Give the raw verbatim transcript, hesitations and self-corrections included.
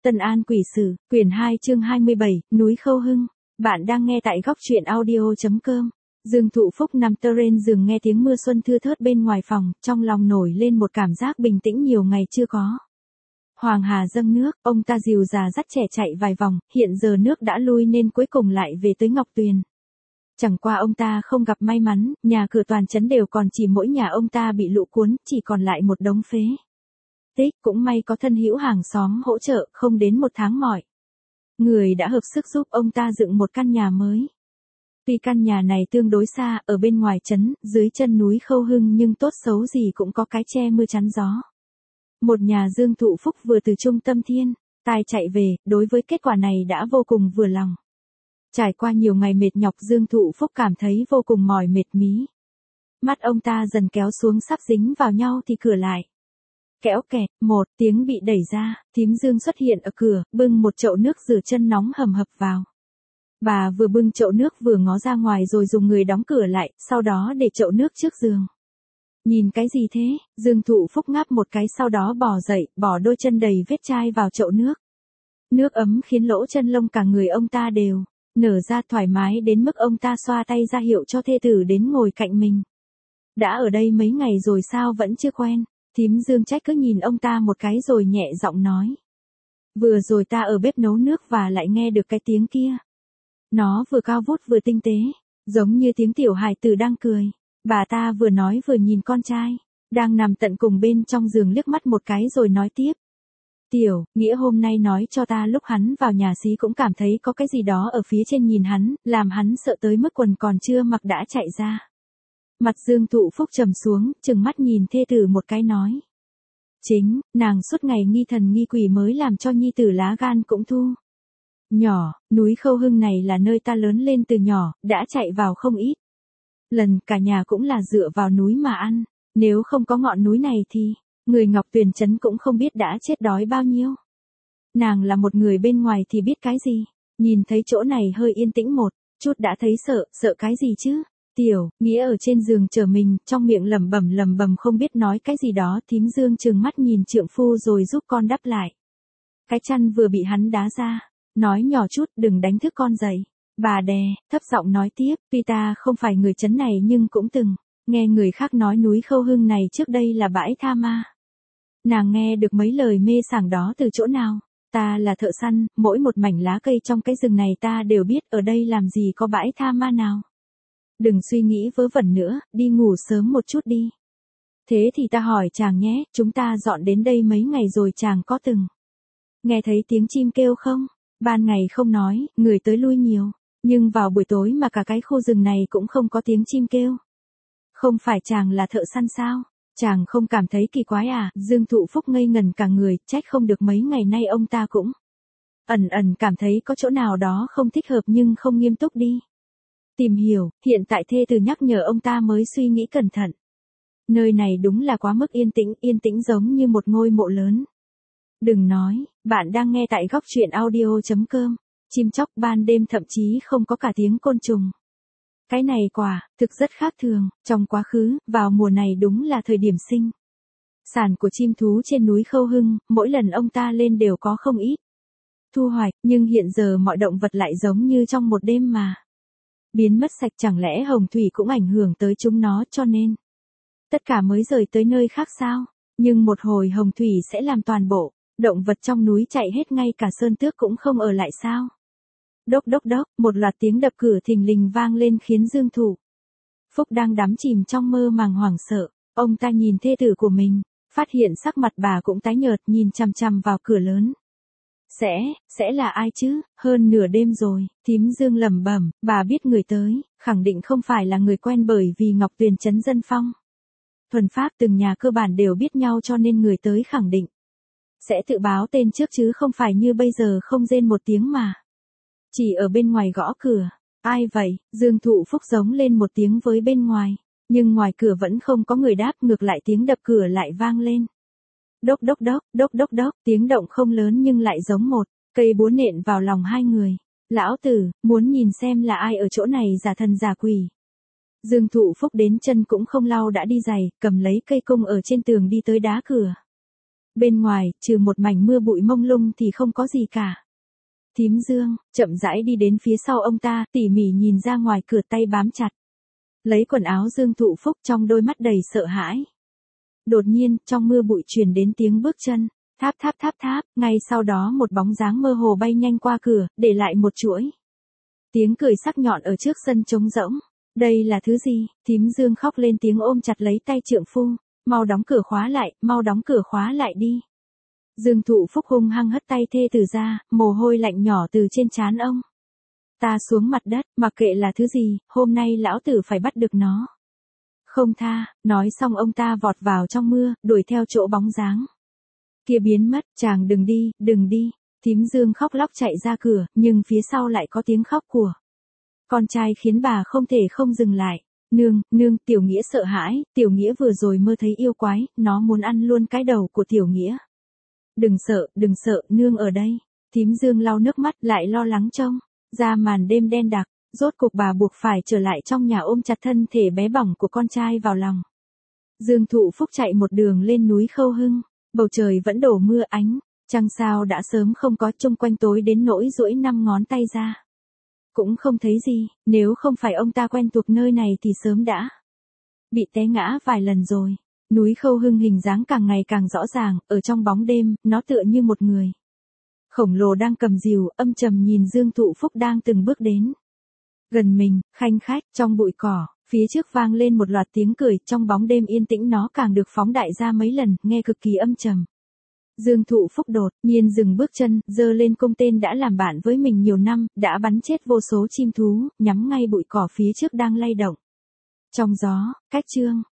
Tân An Quỷ Sử, quyển hai chương hai mươi bảy, núi Khâu Hưng. Bạn đang nghe tại góc truyện audio.com. Dương Thụ Phúc nằm tơ trên giường nghe tiếng mưa xuân thưa thớt bên ngoài phòng, trong lòng nổi lên một cảm giác bình tĩnh nhiều ngày chưa có. Hoàng Hà dâng nước, ông ta dìu già dắt trẻ chạy vài vòng, hiện giờ nước đã lui nên cuối cùng lại về tới Ngọc Tuyền. Chẳng qua ông ta không gặp may mắn, nhà cửa toàn trấn đều còn chỉ mỗi nhà ông ta bị lũ cuốn, chỉ còn lại một đống phế tích, cũng may có thân hữu hàng xóm hỗ trợ, không đến một tháng mỏi. Người đã hợp sức giúp ông ta dựng một căn nhà mới. Tuy căn nhà này tương đối xa, ở bên ngoài trấn, dưới chân núi Khâu Hưng nhưng tốt xấu gì cũng có cái che mưa chắn gió. Một nhà Dương Thụ Phúc vừa từ trung tâm thiên, tài chạy về, đối với kết quả này đã vô cùng vừa lòng. Trải qua nhiều ngày mệt nhọc Dương Thụ Phúc cảm thấy vô cùng mỏi mệt mí. Mắt ông ta dần kéo xuống sắp dính vào nhau thì cửa lại. Kéo kẹt, một tiếng bị đẩy ra, thím Dương xuất hiện ở cửa, bưng một chậu nước rửa chân nóng hầm hập vào. Bà vừa bưng chậu nước vừa ngó ra ngoài rồi dùng người đóng cửa lại, sau đó để chậu nước trước giường. Nhìn cái gì thế? Dương Thụ Phúc ngáp một cái sau đó bò dậy, bỏ đôi chân đầy vết chai vào chậu nước. Nước ấm khiến lỗ chân lông cả người ông ta đều nở ra thoải mái đến mức ông ta xoa tay ra hiệu cho thê tử đến ngồi cạnh mình. Đã ở đây mấy ngày rồi sao vẫn chưa quen? Thím Dương trách cứ nhìn ông ta một cái rồi nhẹ giọng nói. Vừa rồi ta ở bếp nấu nước và lại nghe được cái tiếng kia. Nó vừa cao vút vừa tinh tế, giống như tiếng tiểu hài tử đang cười. Bà ta vừa nói vừa nhìn con trai, đang nằm tận cùng bên trong giường liếc mắt một cái rồi nói tiếp. Tiểu, Nghĩa hôm nay nói cho ta lúc hắn vào nhà xí cũng cảm thấy có cái gì đó ở phía trên nhìn hắn, làm hắn sợ tới mức quần còn chưa mặc đã chạy ra. Mặt Dương Thụ Phúc trầm xuống, trừng mắt nhìn thê tử một cái nói. Chính, nàng suốt ngày nghi thần nghi quỷ mới làm cho nhi tử lá gan cũng thu. Nhỏ, núi Khâu Hưng này là nơi ta lớn lên từ nhỏ, đã chạy vào không ít. Lần cả nhà cũng là dựa vào núi mà ăn, nếu không có ngọn núi này thì, người Ngọc Tuyền trấn cũng không biết đã chết đói bao nhiêu. Nàng là một người bên ngoài thì biết cái gì, nhìn thấy chỗ này hơi yên tĩnh một chút đã thấy sợ, sợ cái gì chứ? Tiểu, Nghĩa ở trên giường chờ mình, trong miệng lẩm bẩm lẩm bẩm không biết nói cái gì đó, thím Dương trừng mắt nhìn trượng phu rồi giúp con đắp lại. Cái chăn vừa bị hắn đá ra, nói nhỏ chút đừng đánh thức con dậy. Bà đè, thấp giọng nói tiếp, tuy ta không phải người trấn này nhưng cũng từng nghe người khác nói núi Khâu Hưng này trước đây là bãi tha ma. Nàng nghe được mấy lời mê sảng đó từ chỗ nào? Ta là thợ săn, mỗi một mảnh lá cây trong cái rừng này ta đều biết ở đây làm gì có bãi tha ma nào. Đừng suy nghĩ vớ vẩn nữa, đi ngủ sớm một chút đi. Thế thì ta hỏi chàng nhé, chúng ta dọn đến đây mấy ngày rồi chàng có từng nghe thấy tiếng chim kêu không? Ban ngày không nói, người tới lui nhiều, nhưng vào buổi tối mà cả cái khu rừng này cũng không có tiếng chim kêu. Không phải chàng là thợ săn sao? Chàng không cảm thấy kỳ quái à? Dương Thụ Phúc ngây ngần cả người, trách không được mấy ngày nay ông ta cũng ẩn ẩn cảm thấy có chỗ nào đó không thích hợp nhưng không nghiêm túc đi tìm hiểu, hiện tại thê từ nhắc nhở ông ta mới suy nghĩ cẩn thận. Nơi này đúng là quá mức yên tĩnh, yên tĩnh giống như một ngôi mộ lớn. Đừng nói, bạn đang nghe tại góc truyện audio.com, chim chóc ban đêm thậm chí không có cả tiếng côn trùng. Cái này quả, thực rất khác thường, trong quá khứ, vào mùa này đúng là thời điểm sinh sản của chim thú trên núi Khâu Hưng, mỗi lần ông ta lên đều có không ít thu hoạch, nhưng hiện giờ mọi động vật lại giống như trong một đêm mà biến mất sạch, chẳng lẽ hồng thủy cũng ảnh hưởng tới chúng nó cho nên tất cả mới rời tới nơi khác sao? Nhưng một hồi hồng thủy sẽ làm toàn bộ động vật trong núi chạy hết, ngay cả sơn tước cũng không ở lại sao? Đốc đốc đốc, một loạt tiếng đập cửa thình lình vang lên khiến Dương Thụ Phúc đang đắm chìm trong mơ màng hoảng sợ. Ông ta nhìn thê tử của mình, phát hiện sắc mặt bà cũng tái nhợt, nhìn chằm chằm vào cửa lớn. Sẽ, sẽ là ai chứ? Hơn nửa đêm rồi, thím Dương lẩm bẩm, bà biết người tới, khẳng định không phải là người quen bởi vì Ngọc Tuyền trấn dân phong thuần pháp, từng nhà cơ bản đều biết nhau cho nên người tới khẳng định sẽ tự báo tên trước chứ không phải như bây giờ không rên một tiếng mà chỉ ở bên ngoài gõ cửa. Ai vậy? Dương Thụ Phúc giống lên một tiếng với bên ngoài, nhưng ngoài cửa vẫn không có người đáp, ngược lại tiếng đập cửa lại vang lên. Đốc đốc đốc, đốc đốc đốc, tiếng động không lớn nhưng lại giống một cây búa nện vào lòng hai người. Lão tử, muốn nhìn xem là ai ở chỗ này giả thần giả quỷ. Dương Thụ Phúc đến chân cũng không lau đã đi giày, cầm lấy cây cung ở trên tường đi tới đá cửa. Bên ngoài, trừ một mảnh mưa bụi mông lung thì không có gì cả. Thím Dương, chậm rãi đi đến phía sau ông ta, tỉ mỉ nhìn ra ngoài cửa, tay bám chặt. Lấy quần áo Dương Thụ Phúc, trong đôi mắt đầy sợ hãi. Đột nhiên, trong mưa bụi truyền đến tiếng bước chân. Tháp tháp tháp tháp, ngay sau đó một bóng dáng mơ hồ bay nhanh qua cửa, để lại một chuỗi tiếng cười sắc nhọn ở trước sân trống rỗng. Đây là thứ gì? Thím Dương khóc lên tiếng ôm chặt lấy tay trượng phu. Mau đóng cửa khóa lại, mau đóng cửa khóa lại đi. Dương Thụ Phúc hung hăng hất tay thê tử ra, mồ hôi lạnh nhỏ từ trên trán ông ta xuống mặt đất, mặc kệ là thứ gì, hôm nay lão tử phải bắt được nó. Không tha, nói xong ông ta vọt vào trong mưa, đuổi theo chỗ bóng dáng kia biến mất. Chàng đừng đi, đừng đi. Thím Dương khóc lóc chạy ra cửa, nhưng phía sau lại có tiếng khóc của con trai khiến bà không thể không dừng lại. Nương, nương, Tiểu Nghĩa sợ hãi, Tiểu Nghĩa vừa rồi mơ thấy yêu quái, nó muốn ăn luôn cái đầu của Tiểu Nghĩa. Đừng sợ, đừng sợ, nương ở đây. Thím Dương lau nước mắt, lại lo lắng trông ra màn đêm đen đặc. Rốt cuộc bà buộc phải trở lại trong nhà ôm chặt thân thể bé bỏng của con trai vào lòng. Dương Thụ Phúc chạy một đường lên núi Khâu Hưng. Bầu trời vẫn đổ mưa, ánh trăng sao đã sớm không có, chung quanh tối đến nỗi duỗi năm ngón tay ra cũng không thấy gì. Nếu không phải ông ta quen thuộc nơi này thì sớm đã bị té ngã vài lần rồi. Núi Khâu Hưng hình dáng càng ngày càng rõ ràng, ở trong bóng đêm, nó tựa như một người khổng lồ đang cầm rìu, âm trầm nhìn Dương Thụ Phúc đang từng bước đến gần mình. Khanh khách, trong bụi cỏ, phía trước vang lên một loạt tiếng cười, trong bóng đêm yên tĩnh nó càng được phóng đại ra mấy lần, nghe cực kỳ âm trầm. Dương Thụ Phúc đột nhiên dừng bước chân, giơ lên cung tên đã làm bạn với mình nhiều năm, đã bắn chết vô số chim thú, nhắm ngay bụi cỏ phía trước đang lay động trong gió. Cách chương